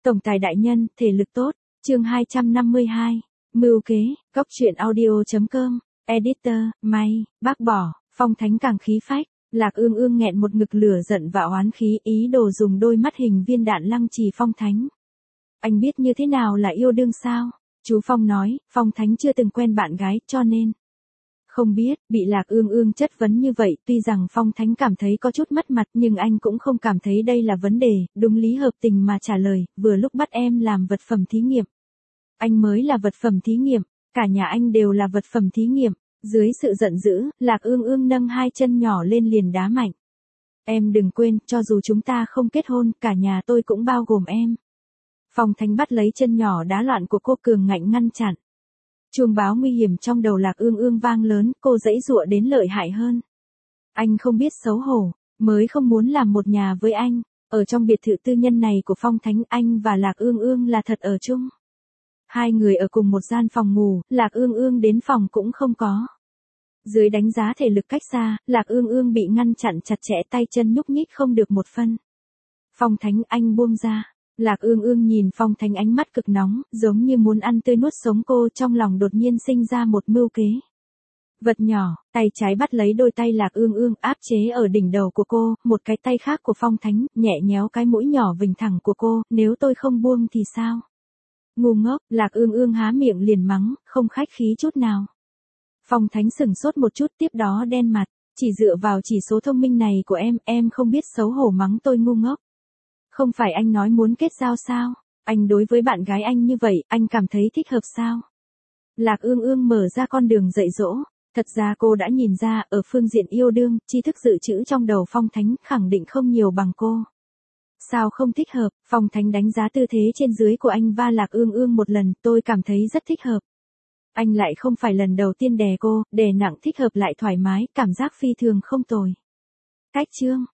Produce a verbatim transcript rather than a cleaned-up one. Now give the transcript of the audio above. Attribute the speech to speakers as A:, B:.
A: Tổng tài đại nhân, thể lực tốt. Chương hai trăm năm mươi hai. Mưu kế, góc truyện audio chấm com. Editor, may, bác bỏ, Phong Thánh càng khí phách. Lạc Ương Ương nghẹn một ngực lửa giận và oán khí, ý đồ dùng đôi mắt hình viên đạn lăng trì Phong Thánh. Anh biết như thế nào là yêu đương sao? Chú Phong nói, Phong Thánh chưa từng quen bạn gái, cho nên không biết. Bị Lạc Ương Ương chất vấn như vậy, tuy rằng Phong Thánh cảm thấy có chút mất mặt, nhưng anh cũng không cảm thấy đây là vấn đề, đúng lý hợp tình mà trả lời, vừa lúc bắt em làm vật phẩm thí nghiệm. Anh mới là vật phẩm thí nghiệm, cả nhà anh đều là vật phẩm thí nghiệm. Dưới sự giận dữ, Lạc Ương Ương nâng hai chân nhỏ lên liền đá mạnh. Em đừng quên, cho dù chúng ta không kết hôn, cả nhà tôi cũng bao gồm em. Phong Thánh bắt lấy chân nhỏ đá loạn của cô, cường ngạnh ngăn chặn. Chuông báo nguy hiểm trong đầu Lạc Ương Ương vang lớn, cô giãy giụa đến lợi hại hơn. Anh không biết xấu hổ, mới không muốn làm một nhà với anh. Ở trong biệt thự tư nhân này của Phong Thánh, anh và Lạc Ương Ương là thật ở chung. Hai người ở cùng một gian phòng ngủ, Lạc Ương Ương đến phòng cũng không có. Dưới đánh giá thể lực cách xa, Lạc Ương Ương bị ngăn chặn chặt chẽ, tay chân nhúc nhích không được một phân. Phong Thánh, anh buông ra. Lạc Ương Ương nhìn Phong Thánh ánh mắt cực nóng, giống như muốn ăn tươi nuốt sống cô, trong lòng đột nhiên sinh ra một mưu kế. Vật nhỏ, tay trái bắt lấy đôi tay Lạc Ương Ương, áp chế ở đỉnh đầu của cô, một cái tay khác của Phong Thánh, nhẹ nhéo cái mũi nhỏ vểnh thẳng của cô, nếu tôi không buông thì sao? Ngu ngốc, Lạc Ương Ương há miệng liền mắng, không khách khí chút nào. Phong Thánh sửng sốt một chút, tiếp đó đen mặt, chỉ dựa vào chỉ số thông minh này của em, em không biết xấu hổ mắng tôi ngu ngốc. Không phải anh nói muốn kết giao sao? Anh đối với bạn gái anh như vậy, anh cảm thấy thích hợp sao? Lạc Ương Ương mở ra con đường dạy dỗ. Thật ra cô đã nhìn ra, ở phương diện yêu đương, tri thức dự trữ trong đầu Phong Thánh khẳng định không nhiều bằng cô. Sao không thích hợp? Phong Thánh đánh giá tư thế trên dưới của anh và Lạc Ương Ương một lần, tôi cảm thấy rất thích hợp. Anh lại không phải lần đầu tiên đè cô, đè nặng thích hợp lại thoải mái, cảm giác phi thường không tồi. Cách chương,